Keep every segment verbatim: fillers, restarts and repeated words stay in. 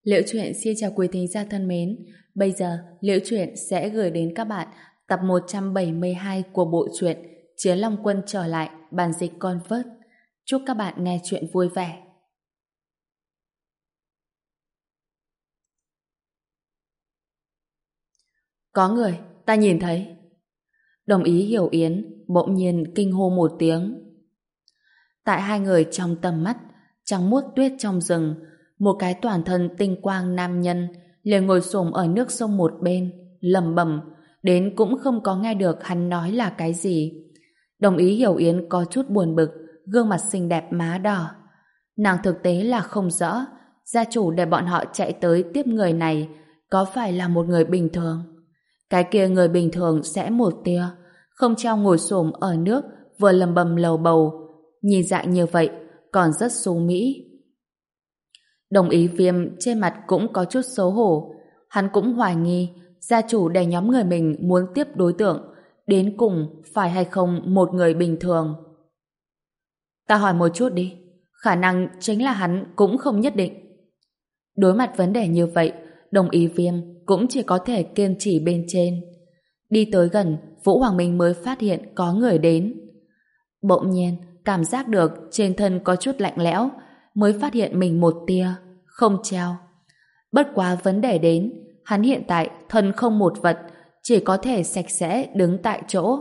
Liễu Chuyện xin chào quý thính giả thân mến. Bây giờ, Liễu Chuyện sẽ gửi đến các bạn tập một trăm bảy mươi hai của bộ truyện Chiến Long Quân trở lại, bản dịch Convert. Chúc các bạn nghe chuyện vui vẻ. Có người, ta nhìn thấy. Đồng ý Hiểu Yến bỗng nhiên kinh hô một tiếng. Tại hai người trong tầm mắt, trắng muốt tuyết trong rừng, một cái toàn thân tinh quang nam nhân liền ngồi xổm ở nước sông một bên, lẩm bẩm, đến cũng không có nghe được hắn nói là cái gì. Đồng ý Hiểu Yến có chút buồn bực, gương mặt xinh đẹp má đỏ. Nàng thực tế là không rõ, gia chủ để bọn họ chạy tới tiếp người này có phải là một người bình thường. Cái kia người bình thường sẽ một tia, không treo ngồi xổm ở nước vừa lầm bầm lầu bầu, nhìn dạng như vậy còn rất xú mỹ. Đồng ý Viêm trên mặt cũng có chút xấu hổ, hắn cũng hoài nghi gia chủ để nhóm người mình muốn tiếp đối tượng đến cùng phải hay không một người bình thường. Ta hỏi một chút đi, khả năng chính là hắn cũng không nhất định. Đối mặt vấn đề như vậy, Đồng ý Viêm cũng chỉ có thể kiên trì bên trên. Đi tới gần, Vũ Hoàng Minh mới phát hiện có người đến. Bỗng nhiên, cảm giác được trên thân có chút lạnh lẽo, mới phát hiện mình một tia, không treo. Bất quá vấn đề đến, hắn hiện tại thân không một vật, chỉ có thể sạch sẽ đứng tại chỗ.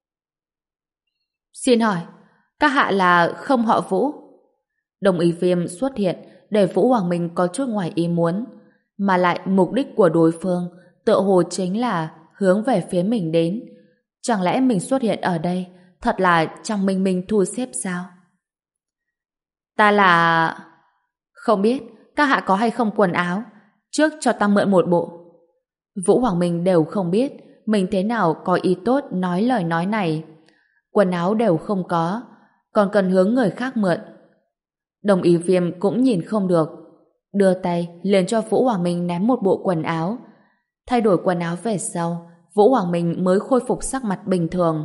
Xin hỏi, các hạ là không họ Vũ? Đồng ý Viêm xuất hiện để Vũ Hoàng Minh có chút ngoài ý muốn, mà lại mục đích của đối phương tựa hồ chính là hướng về phía mình đến. Chẳng lẽ mình xuất hiện ở đây thật là trong minh minh thu xếp sao? Ta là... Không biết các hạ có hay không quần áo, trước cho ta mượn một bộ. Vũ Hoàng Minh đều không biết mình thế nào có ý tốt nói lời nói này. Quần áo đều không có, còn cần hướng người khác mượn. Đồng ý Viêm cũng nhìn không được, đưa tay liền cho Vũ Hoàng Minh ném một bộ quần áo. Thay đổi quần áo về sau, Vũ Hoàng Minh mới khôi phục sắc mặt bình thường.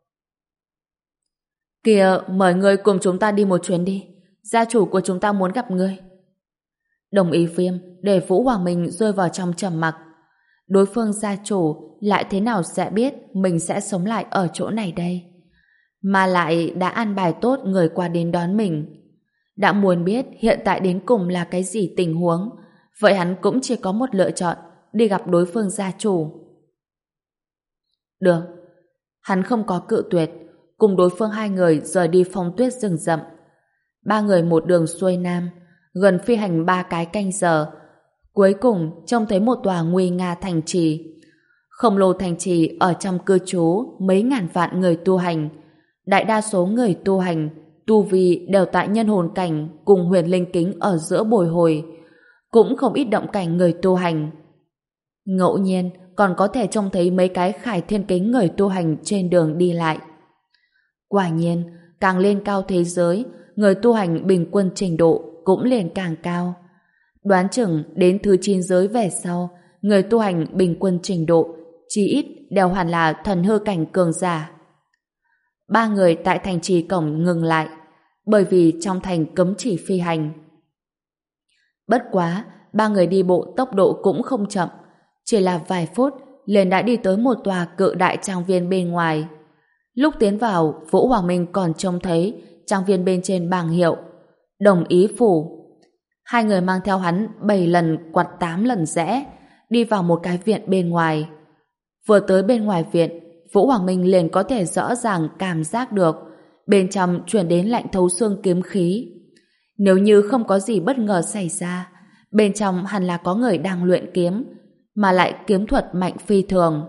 Kìa, mời ngươi cùng chúng ta đi một chuyến đi, gia chủ của chúng ta muốn gặp ngươi. Đồng ý Viêm để Vũ Hoàng Minh rơi vào trong trầm mặc. Đối phương gia chủ lại thế nào sẽ biết mình sẽ sống lại ở chỗ này đây? Mà lại đã an bài tốt người qua đến đón mình. Đã muốn biết hiện tại đến cùng là cái gì tình huống, vậy hắn cũng chỉ có một lựa chọn, đi gặp đối phương gia chủ. Được. Hắn không có cự tuyệt, cùng đối phương hai người rời đi phong tuyết rừng rậm. Ba người một đường xuôi nam, gần phi hành ba cái canh giờ, cuối cùng trông thấy một tòa nguy nga thành trì. Khổng lồ thành trì ở trong cư trú mấy ngàn vạn người tu hành. Đại đa số người tu hành tu vi đều tại nhân hồn cảnh cùng huyền linh kính ở giữa bồi hồi, cũng không ít động cảnh người tu hành. Ngẫu nhiên còn có thể trông thấy mấy cái khải thiên kính người tu hành trên đường đi lại. Quả nhiên, càng lên cao thế giới, người tu hành bình quân trình độ cũng liền càng cao. Đoán chừng đến thứ chín giới về sau, người tu hành bình quân trình độ chỉ ít đều hẳn là thần hư cảnh cường giả. Ba người tại thành trì cổng ngừng lại, bởi vì trong thành cấm chỉ phi hành. Bất quá, ba người đi bộ tốc độ cũng không chậm, chỉ là vài phút liền đã đi tới một tòa cự đại trang viên bên ngoài. Lúc tiến vào, Vũ Hoàng Minh còn trông thấy trang viên bên trên bảng hiệu Đồng ý phủ. Hai người mang theo hắn bảy lần quặt tám lần rẽ, đi vào một cái viện bên ngoài. Vừa tới bên ngoài viện, Vũ Hoàng Minh liền có thể rõ ràng cảm giác được bên trong chuyển đến lạnh thấu xương kiếm khí. Nếu như không có gì bất ngờ xảy ra, bên trong hẳn là có người đang luyện kiếm, mà lại kiếm thuật mạnh phi thường.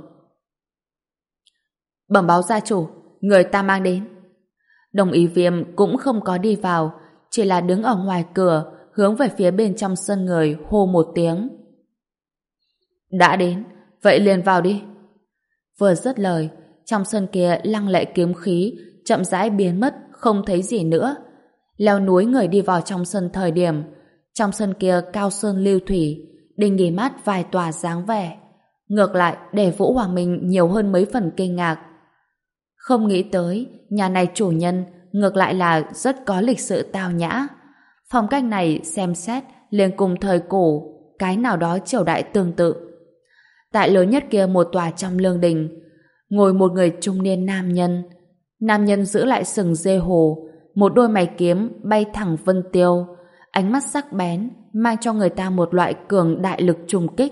Bẩm báo gia chủ, người ta mang đến. Đồng ý Viêm cũng không có đi vào, chỉ là đứng ở ngoài cửa, hướng về phía bên trong sân người hô một tiếng. Đã đến, vậy liền vào đi. Vừa dứt lời, trong sân kia lăng lệ kiếm khí chậm rãi biến mất, không thấy gì nữa. Leo núi người đi vào trong sân thời điểm, trong sân kia cao sơn lưu thủy, đình nghỉ mát vài tòa dáng vẻ. Ngược lại để Vũ Hoàng Minh nhiều hơn mấy phần kinh ngạc. Không nghĩ tới, nhà này chủ nhân ngược lại là rất có lịch sự tao nhã. Phong cách này xem xét liền cùng thời cổ. cái nào đó triều đại tương tự. Tại lớn nhất kia một tòa trong lương đình, ngồi một người trung niên nam nhân. Nam nhân giữ lại sừng dê hồ, một đôi mày kiếm bay thẳng vân tiêu, ánh mắt sắc bén, mang cho người ta một loại cường đại lực trùng kích.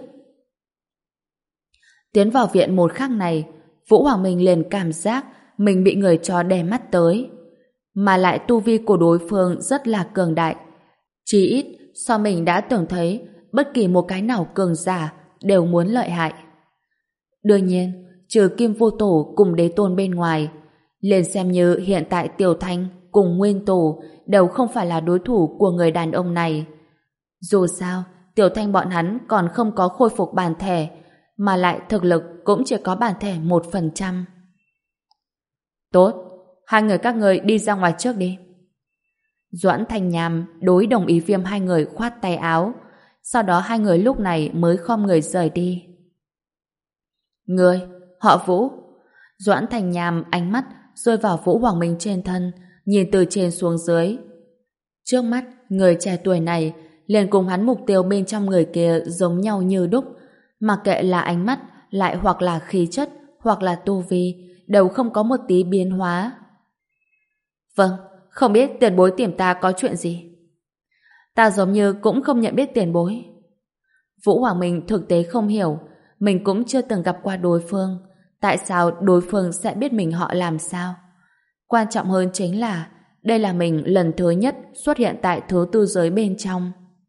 Tiến vào viện một khắc này, Vũ Hoàng Minh liền cảm giác mình bị người cho đè mắt tới. Mà lại tu vi của đối phương rất là cường đại. Chỉ ít, so mình đã tưởng thấy, bất kỳ một cái nào cường giả đều muốn lợi hại. Đương nhiên, trừ Kim Vô Tổ cùng Đế Tôn bên ngoài, liền xem như hiện tại Tiểu Thanh cùng Nguyên Tổ đều không phải là đối thủ của người đàn ông này. Dù sao, Tiểu Thanh bọn hắn còn không có khôi phục bản thể, mà lại thực lực cũng chỉ có bản thể một phần trăm. Tốt, hai người các người đi ra ngoài trước đi. Doãn Thanh Nham đối đồng ý Viêm hai người khoát tay áo, sau đó hai người lúc này mới khom người rời đi. Người, họ Vũ. Doãn Thanh Nham ánh mắt rơi vào Vũ Hoàng Minh trên thân, nhìn từ trên xuống dưới. Trước mắt, người trẻ tuổi này liền cùng hắn mục tiêu bên trong người kia giống nhau như đúc, mặc kệ là ánh mắt, lại hoặc là khí chất, hoặc là tu vi, đều không có một tí biến hóa. Vâng, không biết tiền bối tìm ta có chuyện gì? Ta giống như cũng không nhận biết tiền bối. Vũ Hoàng Minh thực tế không hiểu, mình cũng chưa từng gặp qua đối phương, tại sao đối phương sẽ biết mình họ làm sao? Quan trọng hơn chính là đây là mình lần thứ nhất xuất hiện tại thứ tư giới bên trong.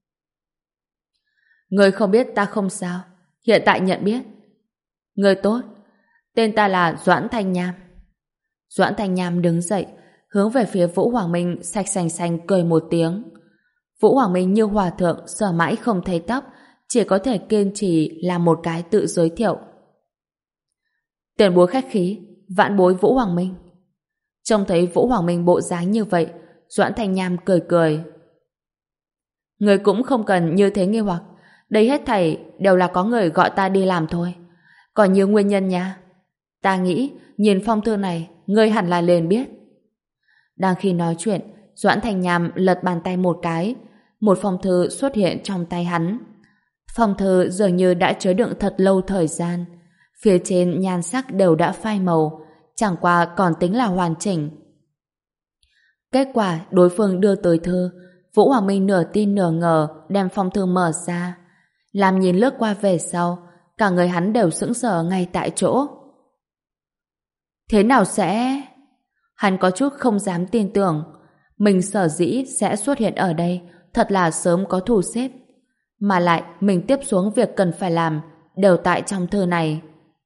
Người không biết ta không sao, hiện tại nhận biết. Người tốt, tên ta là Doãn Thanh Nham. Doãn Thanh Nham đứng dậy, hướng về phía Vũ Hoàng Minh sạch sành sành cười một tiếng. Vũ Hoàng Minh như hòa thượng sợ mãi không thấy tóc, chỉ có thể kiên trì làm một cái tự giới thiệu. Tiền bối khách khí, vạn bối Vũ Hoàng Minh. Trông thấy Vũ Hoàng Minh bộ dáng như vậy, Doãn Thanh Nham cười cười. Người cũng không cần như thế nghi hoặc, đây hết thảy đều là có người gọi ta đi làm thôi. Còn nhiều nguyên nhân nha. Ta nghĩ, nhìn phong thư này, ngươi hẳn là liền biết. Đang khi nói chuyện, Doãn Thanh Nham lật bàn tay một cái, một phong thư xuất hiện trong tay hắn. Phong thư dường như đã chứa đựng thật lâu thời gian, phía trên nhan sắc đều đã phai màu, chẳng qua còn tính là hoàn chỉnh. Kết quả đối phương đưa tới thư, Vũ Hoàng Minh nửa tin nửa ngờ đem phong thư mở ra, làm nhìn lướt qua về sau, cả người hắn đều sững sờ ngay tại chỗ. Thế nào sẽ... Hắn có chút không dám tin tưởng, mình sở dĩ sẽ xuất hiện ở đây thật là sớm có thu xếp, mà lại mình tiếp xuống việc cần phải làm đều tại trong thư này.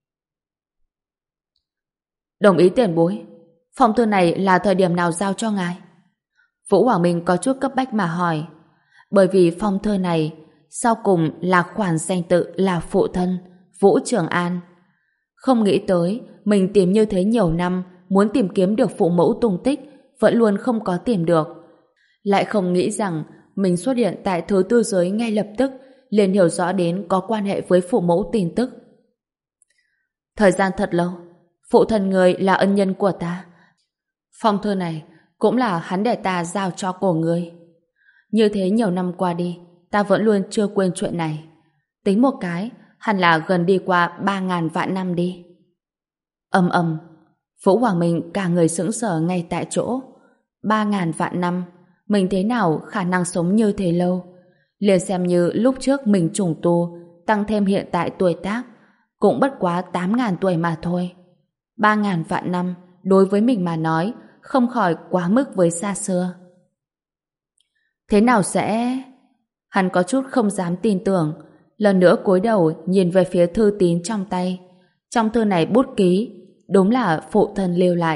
Đồng ý tiền bối, phong thư này là thời điểm nào giao cho ngài? Vũ Hoàng Minh có chút cấp bách mà hỏi, bởi vì phong thư này sau cùng là khoản danh tự là phụ thân Vũ Trường An. Không nghĩ tới mình tìm như thế nhiều năm, muốn tìm kiếm được phụ mẫu tung tích vẫn luôn không có tìm được. Lại không nghĩ rằng mình xuất hiện tại thứ tư giới ngay lập tức liền hiểu rõ đến có quan hệ với phụ mẫu tin tức. Thời gian thật lâu, phụ thân người là ân nhân của ta. Phong thư này cũng là hắn để ta giao cho cổ người. Như thế nhiều năm qua đi, ta vẫn luôn chưa quên chuyện này. Tính một cái, hẳn là gần đi qua ba ngàn vạn năm đi. Ầm ầm, Vũ Hoàng Minh cả người sững sờ ngay tại chỗ. Ba ngàn vạn năm, mình thế nào khả năng sống như thế lâu? Liền xem như lúc trước mình trùng tu, tăng thêm hiện tại tuổi tác, cũng bất quá tám ngàn tuổi mà thôi. Ba ngàn vạn năm, đối với mình mà nói, không khỏi quá mức với xa xưa. Thế nào sẽ... Hắn có chút không dám tin tưởng, lần nữa cúi đầu nhìn về phía thư tín trong tay. Trong thư này bút ký, đúng là phụ thân lưu lại.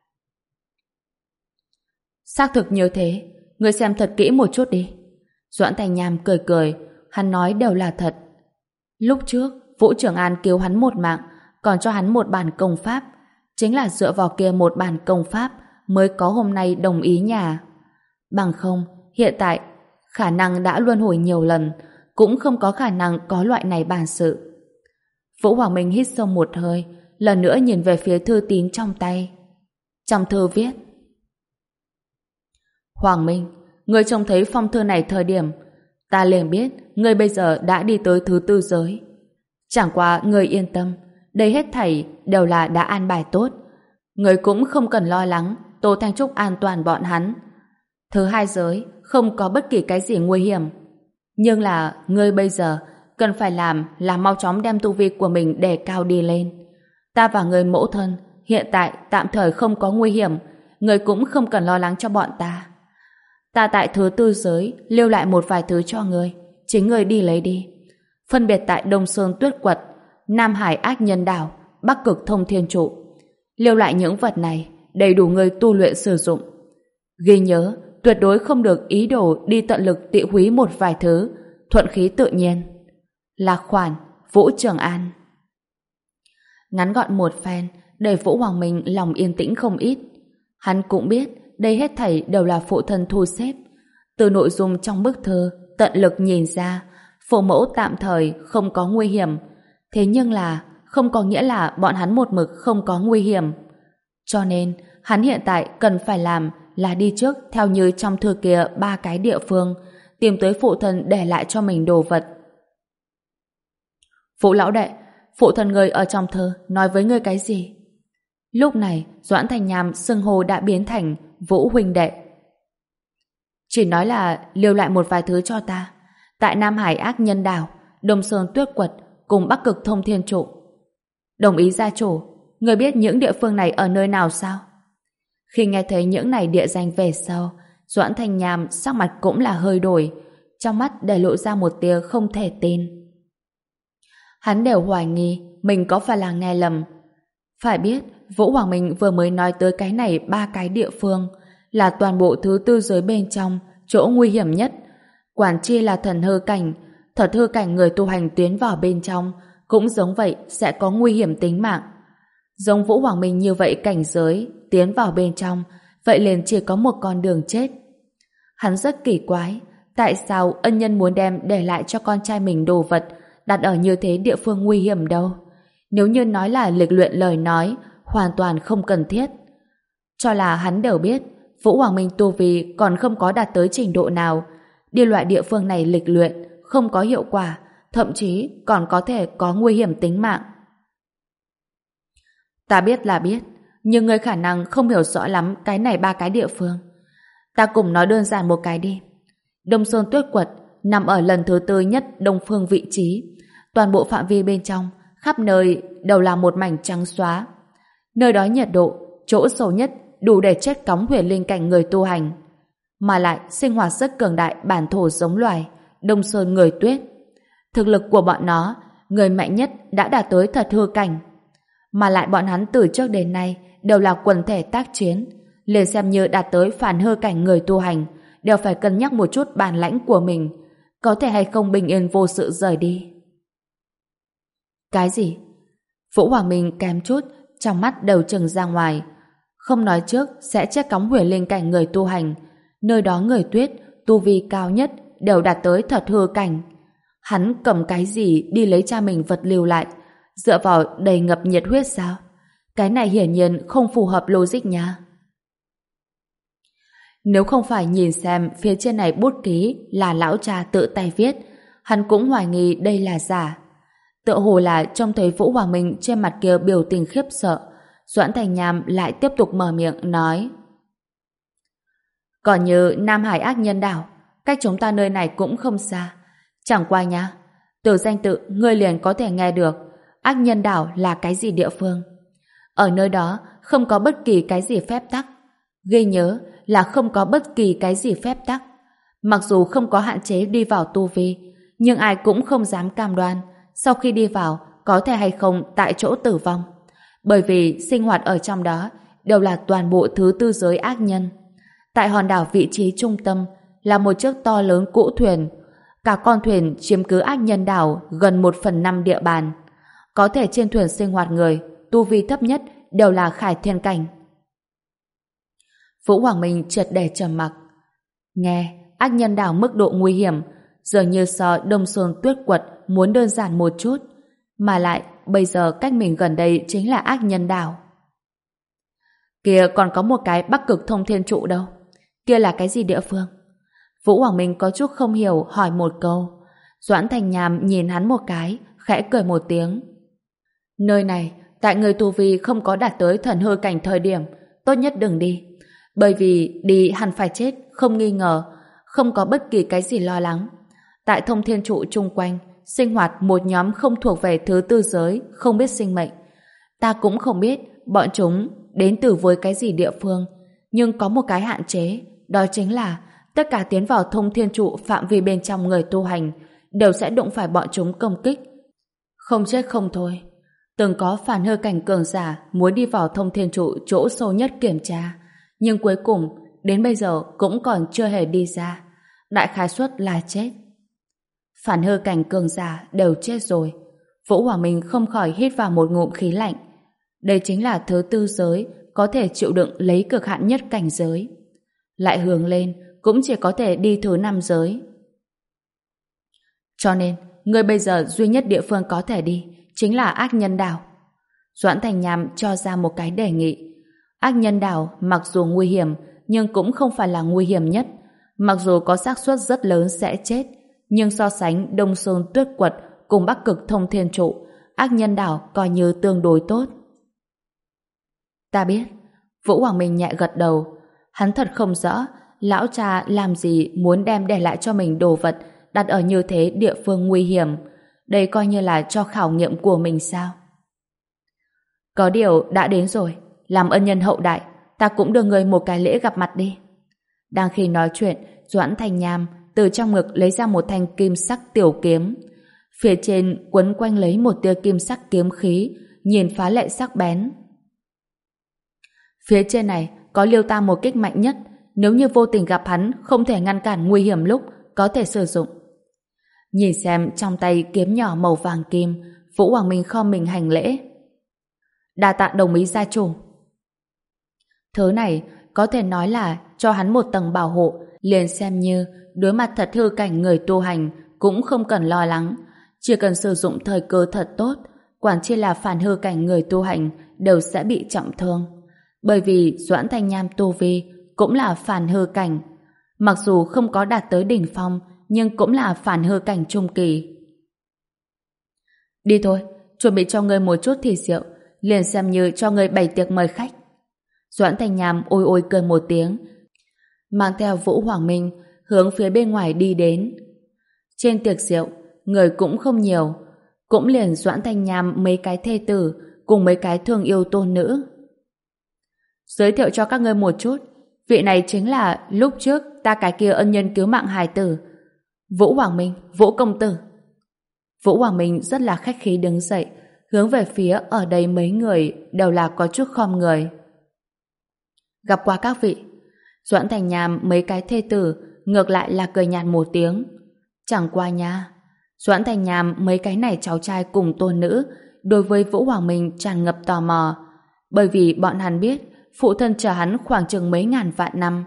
Xác thực như thế, ngươi xem thật kỹ một chút đi. Doãn Thanh Nham cười cười, hắn nói đều là thật. Lúc trước, Vũ Trường An cứu hắn một mạng, còn cho hắn một bản công pháp. Chính là dựa vào kia một bản công pháp mới có hôm nay đồng ý nhà. Bằng không, hiện tại khả năng đã luân hồi nhiều lần, cũng không có khả năng có loại này bản sự. Vũ Hoàng Minh hít sâu một hơi, lần nữa nhìn về phía thư tín trong tay. Trong thư viết: Hoàng Minh, ngươi trông thấy phong thư này thời điểm, ta liền biết ngươi bây giờ đã đi tới thứ tư giới. Chẳng qua ngươi yên tâm, đây hết thảy đều là đã an bài tốt. Ngươi cũng không cần lo lắng Tô Thanh Trúc an toàn bọn hắn. Thứ hai giới không có bất kỳ cái gì nguy hiểm. Nhưng là ngươi bây giờ cần phải làm là mau chóng đem tu vi của mình đề cao đi lên. Ta và người mẫu thân hiện tại tạm thời không có nguy hiểm, người cũng không cần lo lắng cho bọn ta. Ta tại thứ tư giới lưu lại một vài thứ cho người, chính người đi lấy đi. Phân biệt tại Đông Sơn Tuyết Quật, Nam Hải Ác Nhân Đảo, Bắc Cực Thông Thiên Trụ. Lưu lại những vật này đầy đủ người tu luyện sử dụng. Ghi nhớ, tuyệt đối không được ý đồ đi tận lực tị húy một vài thứ, thuận khí tự nhiên. Lạc Khoản, Vũ Trường An. Ngắn gọn một phen, để Vũ Hoàng Minh lòng yên tĩnh không ít. Hắn cũng biết đây hết thảy đều là phụ thân thu xếp. Từ nội dung trong bức thư tận lực nhìn ra phụ mẫu tạm thời không có nguy hiểm, thế nhưng là không có nghĩa là bọn hắn một mực không có nguy hiểm. Cho nên hắn hiện tại cần phải làm là đi trước theo như trong thư kia ba cái địa phương, tìm tới phụ thân để lại cho mình đồ vật. Phụ lão đệ, phụ thân ngươi ở trong thơ nói với ngươi cái gì? Lúc này Doãn Thành Nham xưng hô đã biến thành Vũ huynh đệ. Chỉ nói là lưu lại một vài thứ cho ta tại Nam Hải Ác Nhân Đảo, Đông Sơn Tuyết Quật cùng Bắc Cực Thông Thiên Trụ. Đồng ý gia chủ, người biết những địa phương này ở nơi nào sao? Khi nghe thấy những này địa danh về sau, Doãn Thành Nham sắc mặt cũng là hơi đổi, trong mắt để lộ ra một tia không thể tin. Hắn đều hoài nghi mình có phải là nghe lầm. Phải biết, Vũ Hoàng Minh vừa mới nói tới cái này ba cái địa phương là toàn bộ thứ tư giới bên trong, chỗ nguy hiểm nhất. Quản chi là thần hư cảnh, thật hư cảnh người tu hành tiến vào bên trong cũng giống vậy sẽ có nguy hiểm tính mạng. Giống Vũ Hoàng Minh như vậy cảnh giới tiến vào bên trong, vậy liền chỉ có một con đường chết. Hắn rất kỳ quái, tại sao ân nhân muốn đem để lại cho con trai mình đồ vật đặt ở như thế địa phương nguy hiểm đâu? Nếu như nói là lịch luyện lời nói, hoàn toàn không cần thiết. Cho là hắn đều biết, Vũ Hoàng Minh tu vi còn không có đạt tới trình độ nào, đi loại địa phương này lịch luyện không có hiệu quả, thậm chí còn có thể có nguy hiểm tính mạng. Ta biết là biết, nhưng ngươi khả năng không hiểu rõ lắm cái này ba cái địa phương. Ta cùng nói đơn giản một cái đi. Đông Sơn Tuyết Quật nằm ở lần thứ tư nhất đông phương vị trí, toàn bộ phạm vi bên trong khắp nơi đều là một mảnh trắng xóa. Nơi đó nhiệt độ chỗ sâu nhất đủ để chết cóng huyền linh cảnh người tu hành, mà lại sinh hoạt rất cường đại bản thổ giống loài Đông Sơn người tuyết. Thực lực của bọn nó, người mạnh nhất đã đạt tới thật hư cảnh, mà lại bọn hắn từ trước đến nay đều là quần thể tác chiến, liền xem như đạt tới phản hư cảnh người tu hành đều phải cân nhắc một chút bản lãnh của mình, có thể hay không bình yên vô sự rời đi. Cái gì? Vũ Hoàng Minh kém chút trong mắt đều trừng ra ngoài. Không nói trước sẽ chết cóng huyền linh cảnh người tu hành, nơi đó người tuyết tu vi cao nhất đều đạt tới thật hư cảnh. Hắn cầm cái gì đi lấy cha mình vật lưu lại, dựa vào đầy ngập nhiệt huyết sao? Cái này hiển nhiên không phù hợp logic nha. Nếu không phải nhìn xem phía trên này bút ký là lão cha tự tay viết, hắn cũng hoài nghi đây là giả. Tựa hồ là trông thấy Vũ Hoàng Minh trên mặt kia biểu tình khiếp sợ, Doãn Thành Nham lại tiếp tục mở miệng nói: còn như Nam Hải Ác Nhân Đảo, cách chúng ta nơi này cũng không xa. Chẳng qua nha, từ danh tự ngươi liền có thể nghe được Ác Nhân Đảo là cái gì địa phương. Ở nơi đó không có bất kỳ cái gì phép tắc. Ghi nhớ là không có bất kỳ cái gì phép tắc. Mặc dù không có hạn chế đi vào tu vi, nhưng ai cũng không dám cam đoan sau khi đi vào có thể hay không tại chỗ tử vong. Bởi vì sinh hoạt ở trong đó đều là toàn bộ thứ tư giới ác nhân. Tại hòn đảo vị trí trung tâm là một chiếc to lớn cũ thuyền. Cả con thuyền chiếm cứ ác nhân đảo gần một phần năm địa bàn. Có thể trên thuyền sinh hoạt người, tu vi thấp nhất đều là khải thiên cảnh. Vũ Hoàng Minh triệt để trầm mặc. Nghe, ác nhân đảo mức độ nguy hiểm dường như so Đông Sơn Tuyết Quật muốn đơn giản một chút, mà lại bây giờ cách mình gần đây chính là ác nhân đảo. Kia còn có một cái Bắc Cực Thông Thiên Trụ đâu? Kia là cái gì địa phương? Vũ Hoàng Minh có chút không hiểu hỏi một câu. Doãn Thành Nham nhìn hắn một cái, khẽ cười một tiếng. Nơi này, tại người tu vi không có đạt tới thần hư cảnh thời điểm, tốt nhất đừng đi. Bởi vì đi hẳn phải chết, không nghi ngờ, không có bất kỳ cái gì lo lắng. Tại thông thiên trụ chung quanh, sinh hoạt một nhóm không thuộc về thứ tư giới, không biết sinh mệnh. Ta cũng không biết bọn chúng đến từ với cái gì địa phương, nhưng có một cái hạn chế, đó chính là tất cả tiến vào thông thiên trụ phạm vi bên trong người tu hành đều sẽ đụng phải bọn chúng công kích. Không chết không thôi. Từng có phản hư cảnh cường giả muốn đi vào thông thiên trụ chỗ sâu nhất kiểm tra, nhưng cuối cùng đến bây giờ cũng còn chưa hề đi ra. Đại khái suất là chết. Phản hư cảnh cường giả đều chết rồi. Vũ Hoàng Minh không khỏi hít vào một ngụm khí lạnh. Đây chính là thứ tư giới có thể chịu đựng lấy cực hạn nhất cảnh giới. Lại hướng lên cũng chỉ có thể đi thứ năm giới. Cho nên, người bây giờ duy nhất địa phương có thể đi chính là Ác Nhân Đảo. Doãn Thành Nham cho ra một cái đề nghị. Ác Nhân Đảo mặc dù nguy hiểm nhưng cũng không phải là nguy hiểm nhất. Mặc dù có xác suất rất lớn sẽ chết, nhưng so sánh Đông Sơn Tuyết Quật cùng Bắc Cực Thông Thiên Trụ, Ác Nhân Đảo coi như tương đối tốt. Ta biết. Vũ Hoàng Minh nhẹ gật đầu. Hắn thật không rõ lão cha làm gì muốn đem để lại cho mình đồ vật đặt ở như thế địa phương nguy hiểm. Đây coi như là cho khảo nghiệm của mình sao? Có điều đã đến rồi, làm ân nhân hậu đại, ta cũng đưa người một cái lễ gặp mặt đi. Đang khi nói chuyện, Doãn Thành Nham từ trong ngực lấy ra một thanh kim sắc tiểu kiếm. Phía trên quấn quanh lấy một tia kim sắc kiếm khí, nhìn phá lệ sắc bén. Phía trên này có liêu ta một kích mạnh nhất, nếu như vô tình gặp hắn không thể ngăn cản nguy hiểm lúc có thể sử dụng. Nhìn xem trong tay kiếm nhỏ màu vàng kim, Vũ Hoàng Minh khom mình hành lễ. Đa tạ đồng ý gia chủ. Thứ này có thể nói là cho hắn một tầng bảo hộ, liền xem như đối mặt thật hư cảnh người tu hành cũng không cần lo lắng, chỉ cần sử dụng thời cơ thật tốt, quản chi là phản hư cảnh người tu hành đều sẽ bị trọng thương. Bởi vì Doãn Thanh Nham tu vi cũng là phản hư cảnh, mặc dù không có đạt tới đỉnh phong nhưng cũng là phản hư cảnh trung kỳ. Đi thôi, chuẩn bị cho ngươi một chút thịt rượu, liền xem như cho ngươi bày tiệc mời khách. Doãn Thanh Nham ôi ôi cười một tiếng, mang theo Vũ Hoàng Minh hướng phía bên ngoài đi đến. Trên tiệc rượu, người cũng không nhiều, cũng liền Doãn Thanh Nham mấy cái thê tử cùng mấy cái thương yêu tôn nữ. Giới thiệu cho các ngươi một chút, vị này chính là lúc trước ta cái kia ân nhân cứu mạng hài tử, Vũ Hoàng Minh, Vũ công tử. Vũ Hoàng Minh rất là khách khí đứng dậy, hướng về phía ở đây mấy người đều là có chút khom người. Gặp qua các vị. Doãn Thành Nham mấy cái thê tử ngược lại là cười nhạt một tiếng. Chẳng qua nha, Doãn Thành Nham mấy cái này cháu trai cùng tôn nữ đối với Vũ Hoàng Minh tràn ngập tò mò, bởi vì bọn hắn biết phụ thân chờ hắn khoảng chừng mấy ngàn vạn năm.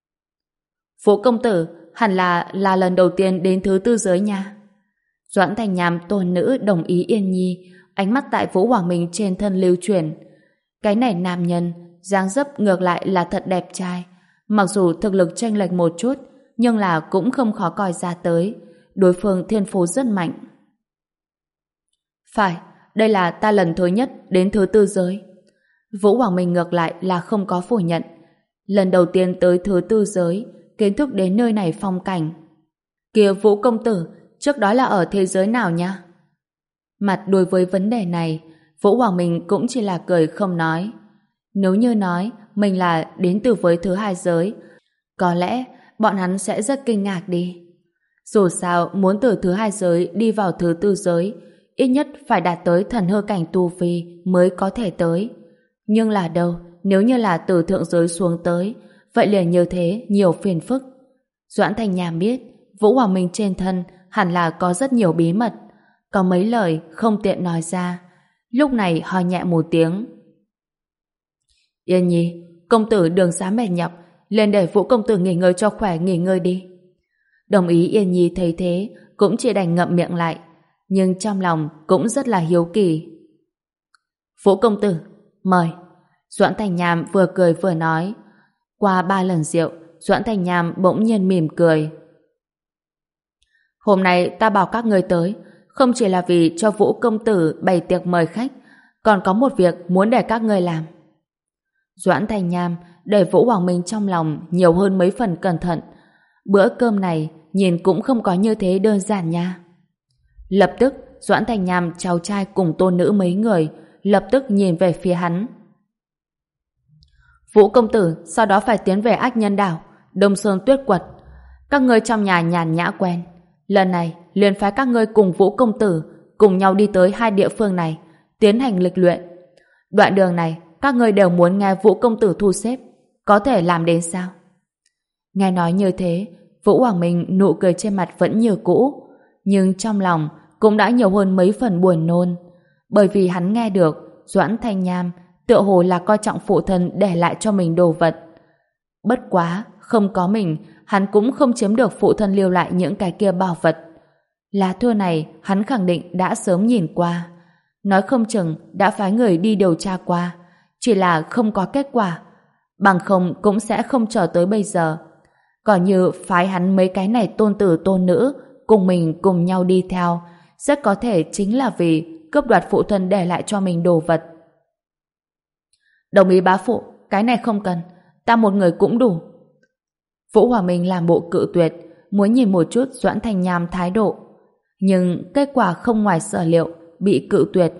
Vũ công tử hẳn là là lần đầu tiên đến thứ tư giới nha. Doãn Thành Nham tôn nữ đồng ý Yên Nhi, ánh mắt tại Vũ Hoàng Minh trên thân lưu chuyển. Cái này nam nhân dáng dấp ngược lại là thật đẹp trai, mặc dù thực lực chênh lệch một chút nhưng là cũng không khó coi ra tới, đối phương thiên phú rất mạnh. Phải, đây là ta lần thứ nhất đến thứ tư giới. Vũ Hoàng Minh ngược lại là không có phủ nhận. Lần đầu tiên tới thứ tư giới, kiến thức đến nơi này phong cảnh. Kìa Vũ công tử, trước đó là ở thế giới nào nha? Mặt đối với vấn đề này, Vũ Hoàng Minh cũng chỉ là cười không nói. Nếu như nói mình là đến từ với thứ hai giới, có lẽ bọn hắn sẽ rất kinh ngạc đi. Dù sao, muốn từ thứ hai giới đi vào thứ tư giới, ít nhất phải đạt tới thần hư cảnh tu vi mới có thể tới. Nhưng là đâu, nếu như là từ thượng giới xuống tới, vậy liền như thế, nhiều phiền phức. Doãn Thành Nham biết, Vũ Hoàng Minh trên thân hẳn là có rất nhiều bí mật, có mấy lời không tiện nói ra. Lúc này ho nhẹ một tiếng. Yên Nhi, công tử đường xá mệt nhọc, lên để Vũ công tử nghỉ ngơi cho khỏe, nghỉ ngơi đi. Đồng ý Yên Nhi thấy thế, cũng chỉ đành ngậm miệng lại, nhưng trong lòng cũng rất là hiếu kỳ. Vũ công tử, mời. Doãn Thành Nham vừa cười vừa nói. Qua ba lần rượu, Doãn Thành Nham bỗng nhiên mỉm cười. Hôm nay ta bảo các người tới, không chỉ là vì cho Vũ công tử bày tiệc mời khách, còn có một việc muốn để các người làm. Doãn Thành Nham để Vũ Hoàng Minh trong lòng nhiều hơn mấy phần cẩn thận. Bữa cơm này nhìn cũng không có như thế đơn giản nha. Lập tức Doãn Thành Nham cháu trai cùng tôn nữ mấy người lập tức nhìn về phía hắn. Vũ công tử sau đó phải tiến về Ách Nhân Đảo, Đông Sơn Tuyết Quật. Các ngươi trong nhà nhàn nhã quen, lần này liền phái các ngươi cùng Vũ công tử cùng nhau đi tới hai địa phương này tiến hành lịch luyện. Đoạn đường này các ngươi đều muốn nghe Vũ công tử thu xếp, có thể làm đến sao? Nghe nói như thế, Vũ Hoàng Minh nụ cười trên mặt vẫn như cũ, nhưng trong lòng cũng đã nhiều hơn mấy phần buồn nôn, bởi vì hắn nghe được Doãn Thanh Nham tựa hồ là coi trọng phụ thân để lại cho mình đồ vật. Bất quá, không có mình, hắn cũng không chiếm được phụ thân lưu lại những cái kia bảo vật. Lá thư này hắn khẳng định đã sớm nhìn qua, nói không chừng đã phái người đi điều tra qua, chỉ là không có kết quả, bằng không cũng sẽ không chờ tới bây giờ. Còn như phái hắn mấy cái này tôn tử tôn nữ cùng mình cùng nhau đi theo, rất có thể chính là vì cướp đoạt phụ thân để lại cho mình đồ vật. Đồng ý bá phụ, cái này không cần, ta một người cũng đủ. Vũ Hòa Minh làm bộ cự tuyệt, muốn nhìn một chút Doãn Thành Nham thái độ, nhưng kết quả không ngoài sở liệu, bị cự tuyệt.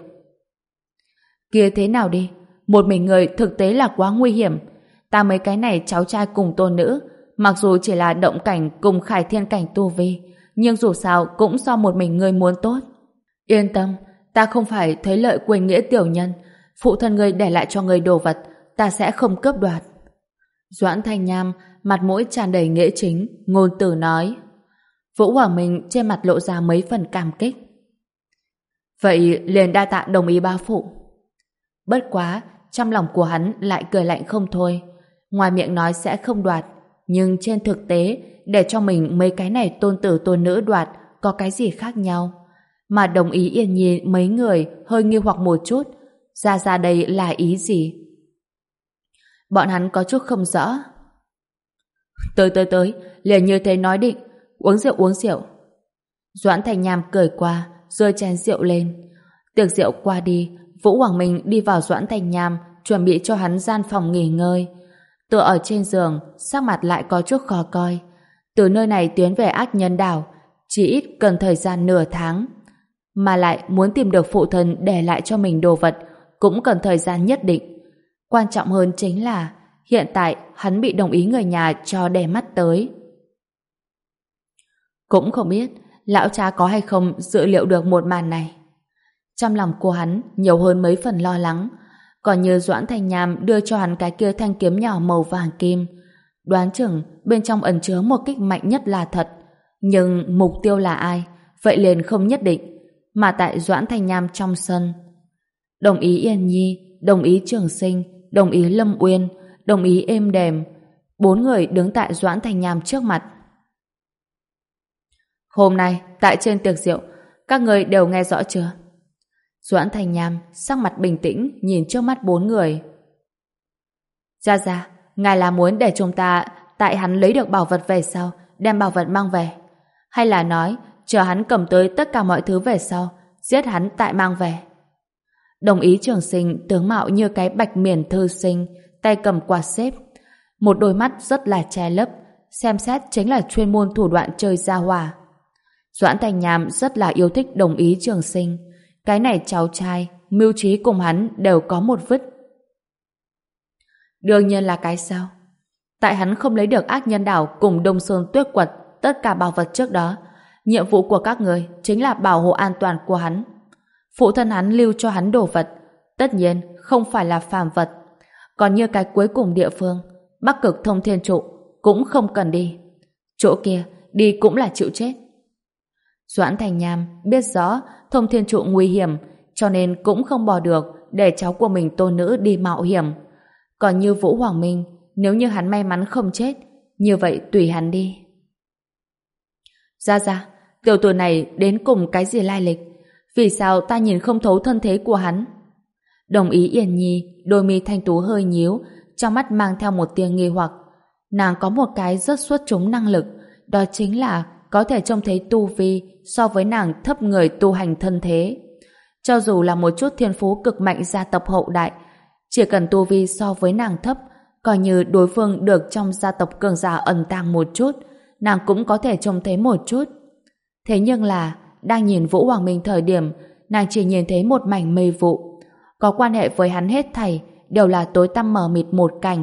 Kia thế nào đi, một mình người thực tế là quá nguy hiểm. Ta mấy cái này cháu trai cùng tôn nữ, mặc dù chỉ là động cảnh cùng khải thiên cảnh tu vi, nhưng dù sao cũng do một mình người muốn tốt. Yên tâm, ta không phải thấy lợi quên nghĩa tiểu nhân, phụ thân người để lại cho người đồ vật, ta sẽ không cướp đoạt. Doãn Thanh Nham mặt mũi tràn đầy nghĩa chính, ngôn từ nói. Vũ Hoàng Minh trên mặt lộ ra mấy phần cảm kích. Vậy liền đa tạ đồng ý ba phụ. Bất quá, trong lòng của hắn lại cười lạnh không thôi. Ngoài miệng nói sẽ không đoạt, nhưng trên thực tế, để cho mình mấy cái này tôn tử tôn nữ đoạt có cái gì khác nhau. Mà đồng ý Yên Nhi mấy người hơi nghi hoặc một chút, ra ra đây là ý gì? Bọn hắn có chút không rõ. Tới tới tới, liền như thế nói định, uống rượu uống rượu. Doãn Thành Nham cười qua, giơ chén rượu lên. Tiệc rượu qua đi, Vũ Hoàng Minh đi vào Doãn Thành Nham, chuẩn bị cho hắn gian phòng nghỉ ngơi. Tựa ở trên giường, sắc mặt lại có chút khó coi. Từ nơi này tiến về Ách Nhân Đảo, chỉ ít cần thời gian nửa tháng. Mà lại muốn tìm được phụ thân để lại cho mình đồ vật, cũng cần thời gian nhất định. Quan trọng hơn chính là hiện tại hắn bị đồng ý người nhà cho đè mắt tới. Cũng không biết lão cha có hay không dự liệu được một màn này. Trong lòng của hắn nhiều hơn mấy phần lo lắng. Còn như Doãn Thành Nham đưa cho hắn cái kia thanh kiếm nhỏ màu vàng kim, đoán chừng bên trong ẩn chứa một kích mạnh nhất là thật. Nhưng mục tiêu là ai, vậy liền không nhất định. Mà tại Doãn Thành Nham trong sân, đồng ý Yên Nhi, đồng ý Trường Sinh, đồng ý Lâm Uyên, đồng ý Êm Đềm, bốn người đứng tại Doãn Thành Nham trước mặt. Hôm nay, tại trên tiệc rượu, các người đều nghe rõ chưa? Doãn Thành Nham sắc mặt bình tĩnh nhìn trước mắt bốn người. Ra ra, ngài là muốn để chúng ta tại hắn lấy được bảo vật về sau, đem bảo vật mang về, hay là nói chờ hắn cầm tới tất cả mọi thứ về sau, giết hắn tại mang về? Đồng ý Trường Sinh tướng mạo như cái bạch miển thư sinh, tay cầm quạt xếp, một đôi mắt rất là che lấp, xem xét chính là chuyên môn thủ đoạn chơi gia hỏa. Doãn Thành Nham rất là yêu thích đồng ý Trường Sinh, cái này cháu trai, mưu trí cùng hắn đều có một vứt. Đương nhiên là cái sao? Tại hắn không lấy được Ách Nhân Đảo cùng Đông Sơn Tuyết Quật tất cả bảo vật trước đó, nhiệm vụ của các người chính là bảo hộ an toàn của hắn. Phụ thân hắn lưu cho hắn đồ vật, tất nhiên không phải là phàm vật. Còn như cái cuối cùng địa phương, Bắc Cực Thông Thiên Trụ, cũng không cần đi. Chỗ kia, đi cũng là chịu chết. Doãn Thành Nham biết rõ Thông Thiên Trụ nguy hiểm, cho nên cũng không bỏ được để cháu của mình tôn nữ đi mạo hiểm. Còn như Vũ Hoàng Minh, nếu như hắn may mắn không chết, như vậy tùy hắn đi. Ra ra, tiểu tử này đến cùng cái gì lai lịch? Vì sao ta nhìn không thấu thân thế của hắn? Đồng ý Yên Nhi, đôi mi thanh tú hơi nhíu, trong mắt mang theo một tia nghi hoặc. Nàng có một cái rất xuất chúng năng lực, đó chính là có thể trông thấy tu vi so với nàng thấp người tu hành thân thế. Cho dù là một chút thiên phú cực mạnh gia tộc hậu đại, chỉ cần tu vi so với nàng thấp, coi như đối phương được trong gia tộc cường giả ẩn tàng một chút, nàng cũng có thể trông thấy một chút. Thế nhưng là, đang nhìn Vũ Hoàng Minh thời điểm, nàng chỉ nhìn thấy một mảnh mây vụ. Có quan hệ với hắn hết thảy, đều là tối tăm mờ mịt một cảnh.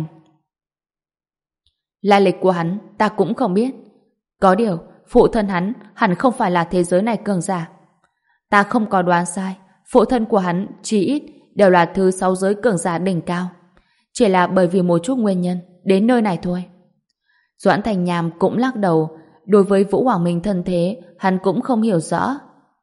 Lai lịch của hắn, ta cũng không biết. Có điều, phụ thân hắn hẳn không phải là thế giới này cường giả. Ta không có đoán sai, phụ thân của hắn chỉ ít đều là thứ sáu giới cường giả đỉnh cao. Chỉ là bởi vì một chút nguyên nhân đến nơi này thôi. Doãn Thành Nham cũng lắc đầu, đối với Vũ Hoàng Minh thân thế hắn cũng không hiểu rõ.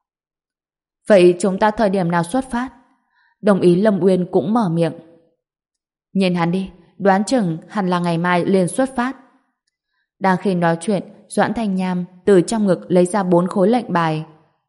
Vậy chúng ta thời điểm nào xuất phát? Đồng ý Lâm Uyên cũng mở miệng. Nhìn hắn đi, đoán chừng hẳn là ngày mai liền xuất phát. Đang khi nói chuyện, Doãn Thành Nham từ trong ngực lấy ra bốn khối lệnh bài.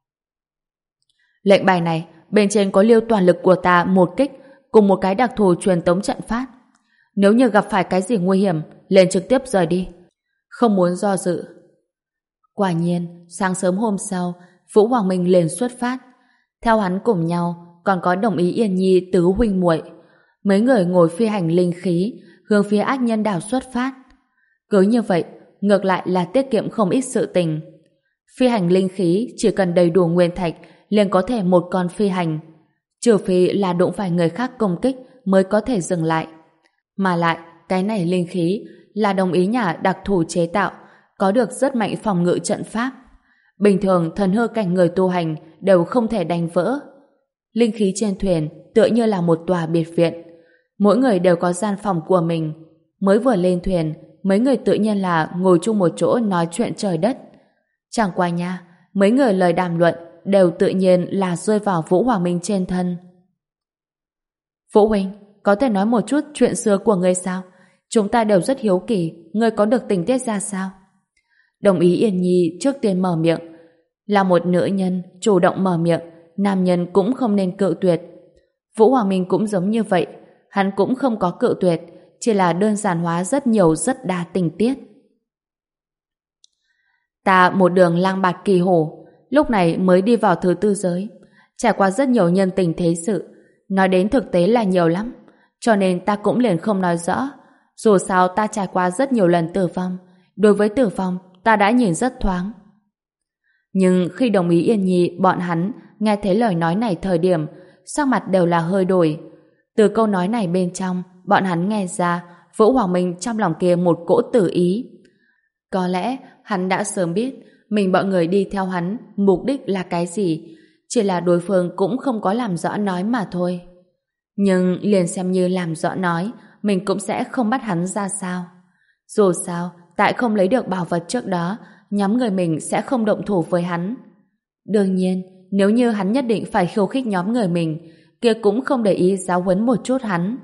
Lệnh bài này, bên trên có liêu toàn lực của ta một kích cùng một cái đặc thù truyền tống trận pháp. Nếu như gặp phải cái gì nguy hiểm, liền trực tiếp rời đi. Không muốn do dự. Quả nhiên, sáng sớm hôm sau, Vũ Hoàng Minh liền xuất phát. Theo hắn cùng nhau, còn có Đồng Ý Yên Nhi tứ huynh muội. Mấy người ngồi phi hành linh khí, hướng phía ác nhân đảo xuất phát. Cứ như vậy, ngược lại là tiết kiệm không ít sự tình. Phi hành linh khí chỉ cần đầy đủ nguyên thạch liền có thể một con phi hành. Trừ phi là đụng phải người khác công kích mới có thể dừng lại. Mà lại, cái này linh khí là Đồng Ý nhà đặc thù chế tạo, có được rất mạnh phòng ngự trận pháp. Bình thường thần hư cảnh người tu hành đều không thể đánh vỡ. Linh khí trên thuyền tựa như là một tòa biệt viện. Mỗi người đều có gian phòng của mình. Mới vừa lên thuyền, mấy người tự nhiên là ngồi chung một chỗ nói chuyện trời đất. Chẳng qua nha, mấy người lời đàm luận đều tự nhiên là rơi vào Vũ Hoàng Minh trên thân. Vũ huynh, có thể nói một chút chuyện xưa của ngươi sao? Chúng ta đều rất hiếu kỳ, ngươi có được tình tiết ra sao? Đồng Ý Yên Nhi trước tiên mở miệng. Là một nữ nhân, chủ động mở miệng, nam nhân cũng không nên cự tuyệt. Vũ Hoàng Minh cũng giống như vậy, hắn cũng không có cự tuyệt, chỉ là đơn giản hóa rất nhiều rất đa tình tiết. Ta một đường lang bạt kỳ hổ, lúc này mới đi vào thứ tư giới, trải qua rất nhiều nhân tình thế sự, nói đến thực tế là nhiều lắm, cho nên ta cũng liền không nói rõ. Dù sao ta trải qua rất nhiều lần tử vong, đối với tử vong ta đã nhìn rất thoáng. Nhưng khi Đồng Ý Yên Nhi bọn hắn nghe thấy lời nói này thời điểm, sắc mặt đều là hơi đổi. Từ câu nói này bên trong, bọn hắn nghe ra Vũ Hoàng Minh trong lòng kia một cỗ tử ý. Có lẽ hắn đã sớm biết mình bọn người đi theo hắn mục đích là cái gì, chỉ là đối phương cũng không có làm rõ nói mà thôi. Nhưng liền xem như làm rõ nói, mình cũng sẽ không bắt hắn ra sao. Dù sao, tại không lấy được bảo vật trước đó, nhóm người mình sẽ không động thủ với hắn. Đương nhiên, nếu như hắn nhất định phải khiêu khích nhóm người mình, kia cũng không để ý giáo huấn một chút hắn.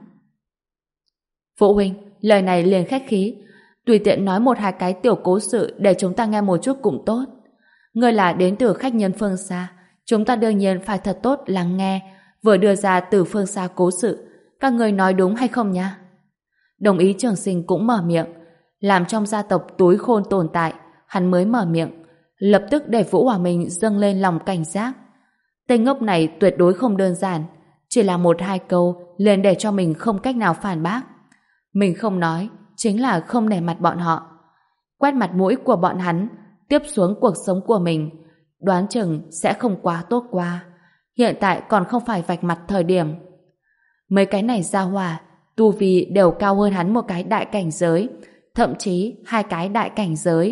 Phụ huynh, lời này liền khách khí, tùy tiện nói một hai cái tiểu cố sự để chúng ta nghe một chút cũng tốt. Ngươi là đến từ khách nhân phương xa, chúng ta đương nhiên phải thật tốt lắng nghe, vừa đưa ra từ phương xa cố sự, các ngươi nói đúng hay không nha? Đồng Ý Trường Sinh cũng mở miệng, làm trong gia tộc túi khôn tồn tại, hắn mới mở miệng, lập tức để Vũ Hòa Minh dâng lên lòng cảnh giác. Tên ngốc này tuyệt đối không đơn giản, chỉ là một hai câu liền để cho mình không cách nào phản bác. Mình không nói, chính là không nể mặt bọn họ. Quét mặt mũi của bọn hắn, tiếp xuống cuộc sống của mình, đoán chừng sẽ không quá tốt qua. Hiện tại còn không phải vạch mặt thời điểm. Mấy cái này ra hòa, tu vi đều cao hơn hắn một cái đại cảnh giới, thậm chí hai cái đại cảnh giới.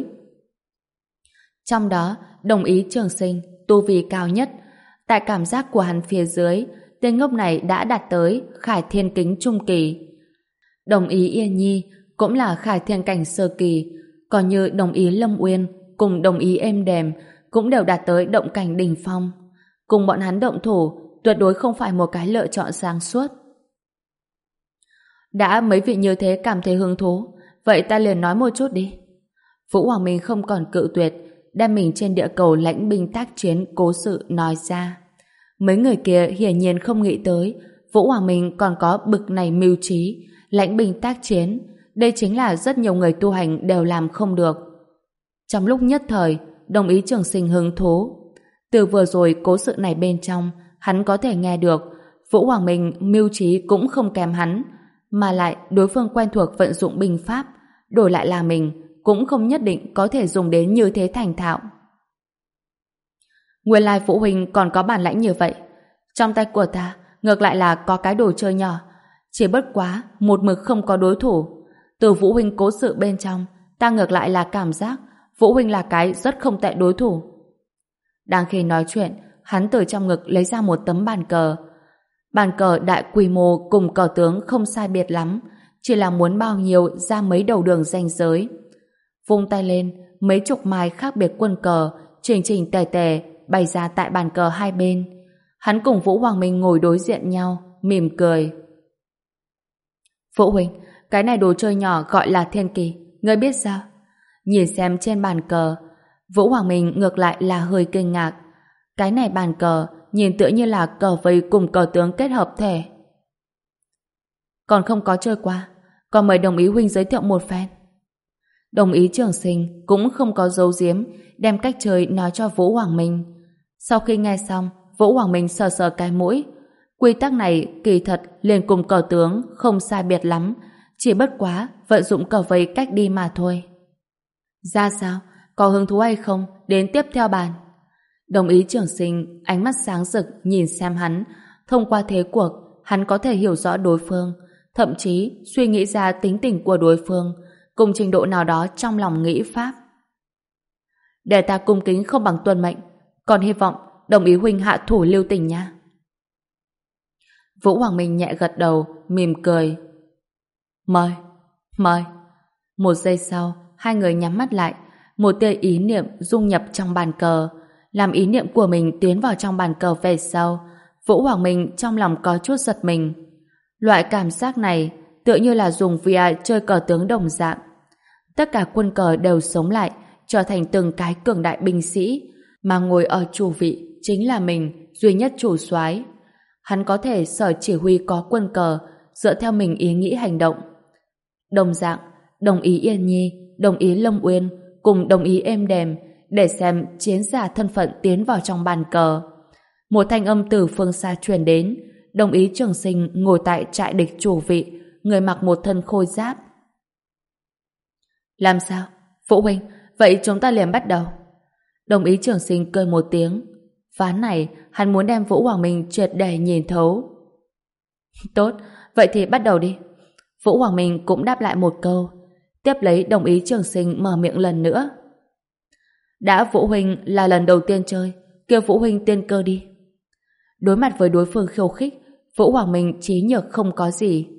Trong đó, Đồng Ý Trường Sinh, tu vi cao nhất. Tại cảm giác của hắn phía dưới, tên ngốc này đã đạt tới Khải Thiên Kính Trung Kỳ. Đồng Ý Yên Nhi cũng là Khải Thiên Cảnh Sơ Kỳ, còn như Đồng Ý Lâm Uyên cùng Đồng Ý Êm Đềm cũng đều đạt tới động cảnh đỉnh phong. Cùng bọn hắn động thủ tuyệt đối không phải một cái lựa chọn sáng suốt. Đã mấy vị như thế cảm thấy hứng thú, vậy ta liền nói một chút đi. Vũ Hoàng Minh không còn cự tuyệt, đem mình trên địa cầu lãnh binh tác chiến cố sự nói ra. Mấy người kia hiển nhiên không nghĩ tới Vũ Hoàng Minh còn có bực này mưu trí, lãnh binh tác chiến. Đây chính là rất nhiều người tu hành đều làm không được. Trong lúc nhất thời, đồng ý Trường Sinh hứng thú. Từ vừa rồi cố sự này bên trong, hắn có thể nghe được Vũ Hoàng Minh mưu trí cũng không kém hắn, mà lại đối phương quen thuộc vận dụng binh pháp, đổi lại là mình cũng không nhất định có thể dùng đến như thế thành thạo. Nguyên lai Vũ huynh còn có bản lãnh như vậy. Trong tay của ta ngược lại là có cái đồ chơi nhỏ, chỉ bất quá một mực không có đối thủ. Từ Vũ huynh cố sự bên trong, ta ngược lại là cảm giác Vũ huynh là cái rất không tệ đối thủ. Đang khi nói chuyện, hắn từ trong ngực lấy ra một tấm bàn cờ. Bàn cờ đại quy mô cùng cờ tướng không sai biệt lắm, chỉ là muốn bao nhiêu ra mấy đầu đường ranh giới. Vung tay lên, mấy chục mai khác biệt quân cờ chỉnh chỉnh tề tề bày ra tại bàn cờ hai bên. Hắn cùng Vũ Hoàng Minh ngồi đối diện nhau, mỉm cười. Vũ huynh, cái này đồ chơi nhỏ gọi là thiên kỳ, ngươi biết sao? Nhìn xem trên bàn cờ, Vũ Hoàng Minh ngược lại là hơi kinh ngạc. Cái này bàn cờ nhìn tựa như là cờ vây cùng cờ tướng kết hợp thể. Còn không có chơi qua, còn mời đồng ý huynh giới thiệu một phen. Đồng ý Trường Sinh cũng không có giấu giếm, đem cách chơi nói cho Vũ Hoàng Minh. Sau khi nghe xong, Vũ Hoàng Minh sờ sờ cái mũi. Quy tắc này kỳ thật liền cùng cờ tướng không sai biệt lắm, chỉ bất quá vận dụng cờ vây cách đi mà thôi. Ra sao? Có hứng thú hay không? Đến tiếp theo bàn. Đồng ý Trường Sinh ánh mắt sáng rực nhìn xem hắn. Thông qua thế cuộc, hắn có thể hiểu rõ đối phương, thậm chí suy nghĩ ra tính tình của đối phương, cùng trình độ nào đó trong lòng nghĩ pháp. Để ta cung kính không bằng tuân mệnh, còn hy vọng đồng ý huynh hạ thủ lưu tình nha. Vũ Hoàng Minh nhẹ gật đầu, mỉm cười. Mời, mời. Một giây sau, hai người nhắm mắt lại, một tia ý niệm dung nhập trong bàn cờ. Làm ý niệm của mình tiến vào trong bàn cờ về sau, Vũ Hoàng Minh trong lòng có chút giật mình. Loại cảm giác này tựa như là dùng vê rờ chơi cờ tướng đồng dạng. Tất cả quân cờ đều sống lại, trở thành từng cái cường đại binh sĩ, mà ngồi ở chủ vị chính là mình, duy nhất chủ soái. Hắn có thể sở chỉ huy có quân cờ, dựa theo mình ý nghĩ hành động. Đồng dạng, đồng ý Yên Nhi, đồng ý Lâm Uyên, cùng đồng ý êm đềm, để xem chiến giả thân phận tiến vào trong bàn cờ. Một thanh âm từ phương xa truyền đến, đồng ý Trường Sinh ngồi tại trại địch chủ vị, người mặc một thân khôi giáp. Làm sao? Vũ huynh, vậy chúng ta liền bắt đầu. Đồng ý Trường Sinh cười một tiếng. Ván này, hắn muốn đem Vũ Hoàng Minh triệt để nhìn thấu. Tốt, vậy thì bắt đầu đi. Vũ Hoàng Minh cũng đáp lại một câu. Tiếp lấy đồng ý Trường Sinh mở miệng lần nữa. Đã Vũ huynh là lần đầu tiên chơi, kêu Vũ huynh tiên cơ đi. Đối mặt với đối phương khiêu khích, Vũ Hoàng Minh trí nhược không có gì.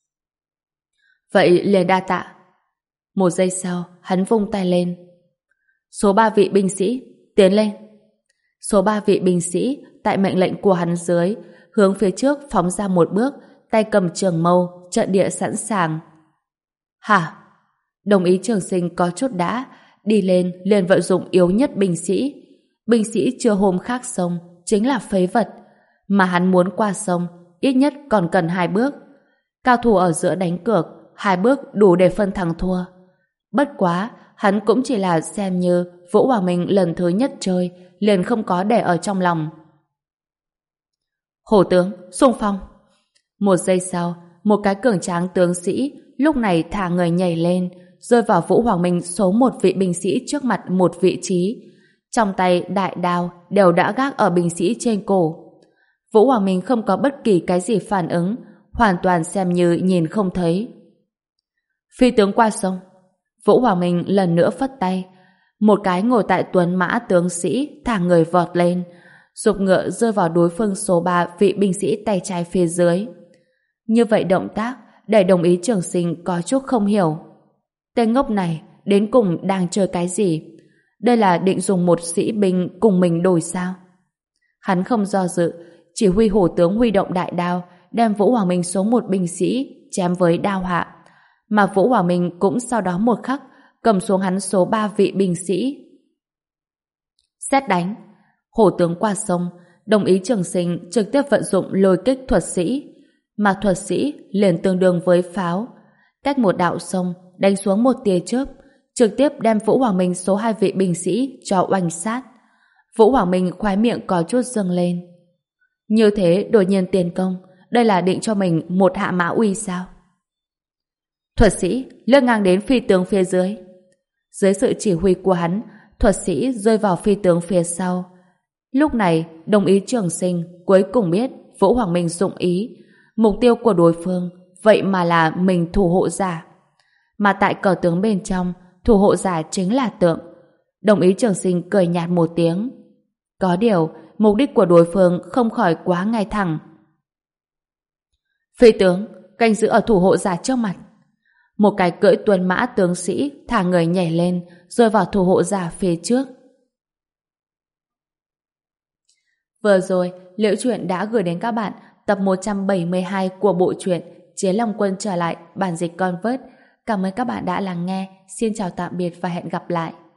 Vậy liền đa tạ. Một giây sau, hắn vung tay lên. Số ba vị binh sĩ, tiến lên. Số ba vị binh sĩ, tại mệnh lệnh của hắn dưới, hướng phía trước phóng ra một bước, tay cầm trường mâu, trận địa sẵn sàng. Hả? Đồng ý Trường Sinh có chút đã, đi lên liền vận dụng yếu nhất binh sĩ. Binh sĩ chưa hôm khác sông, chính là phế vật. Mà hắn muốn qua sông, ít nhất còn cần hai bước. Cao thủ ở giữa đánh cược, hai bước đủ để phân thắng thua. Bất quá, hắn cũng chỉ là xem như Vũ Hoàng Minh lần thứ nhất chơi, liền không có để ở trong lòng. Hổ tướng, xung phong. Một giây sau, một cái cường tráng tướng sĩ lúc này thả người nhảy lên, rơi vào Vũ Hoàng Minh số một vị binh sĩ trước mặt một vị trí. Trong tay đại đao đều đã gác ở binh sĩ trên cổ. Vũ Hoàng Minh không có bất kỳ cái gì phản ứng, hoàn toàn xem như nhìn không thấy. Phi tướng qua sông. Vũ Hoàng Minh lần nữa phất tay. Một cái ngồi tại tuấn mã tướng sĩ thả người vọt lên, dục ngựa rơi vào đối phương số ba vị binh sĩ tay trái phía dưới. Như vậy động tác để đồng ý Trường Sinh có chút không hiểu. Tên ngốc này đến cùng đang chơi cái gì? Đây là định dùng một sĩ binh cùng mình đổi sao? Hắn không do dự, chỉ huy hổ tướng huy động đại đao, đem Vũ Hoàng Minh số một binh sĩ chém với đao hạ. Mà Vũ Hoàng Minh cũng sau đó một khắc cầm xuống hắn số ba vị binh sĩ. Xét đánh. Hổ tướng qua sông, đồng ý Trường Sinh trực tiếp vận dụng lôi kích thuật sĩ, mà thuật sĩ liền tương đương với pháo. Cách một đạo sông đánh xuống một tia chớp, trực tiếp đem Vũ Hoàng Minh số hai vị binh sĩ cho oanh sát. Vũ Hoàng Minh khóe miệng có chút dâng lên. Như thế đột nhiên tiền công, đây là định cho mình một hạ mã uy sao? Thuật sĩ lướt ngang đến phi tướng phía dưới. Dưới sự chỉ huy của hắn, thuật sĩ rơi vào phi tướng phía sau. Lúc này, đồng ý Trường Sinh cuối cùng biết Vũ Hoàng Minh dụng ý. Mục tiêu của đối phương vậy mà là mình thủ hộ giả. Mà tại cờ tướng bên trong, thủ hộ giả chính là Tượng. Đồng ý Trường Sinh cười nhạt một tiếng. Có điều, mục đích của đối phương không khỏi quá ngay thẳng. Phi tướng, canh giữ ở thủ hộ giả trước mặt. Một cái cưỡi tuần mã tướng sĩ thả người nhảy lên, rơi vào thủ hộ giả phía trước. Vừa rồi, Liễu Chuyện đã gửi đến các bạn tập một trăm bảy mươi hai của bộ truyện Chiến Long Quân trở lại, bản dịch Convert. Cảm ơn các bạn đã lắng nghe. Xin chào tạm biệt và hẹn gặp lại.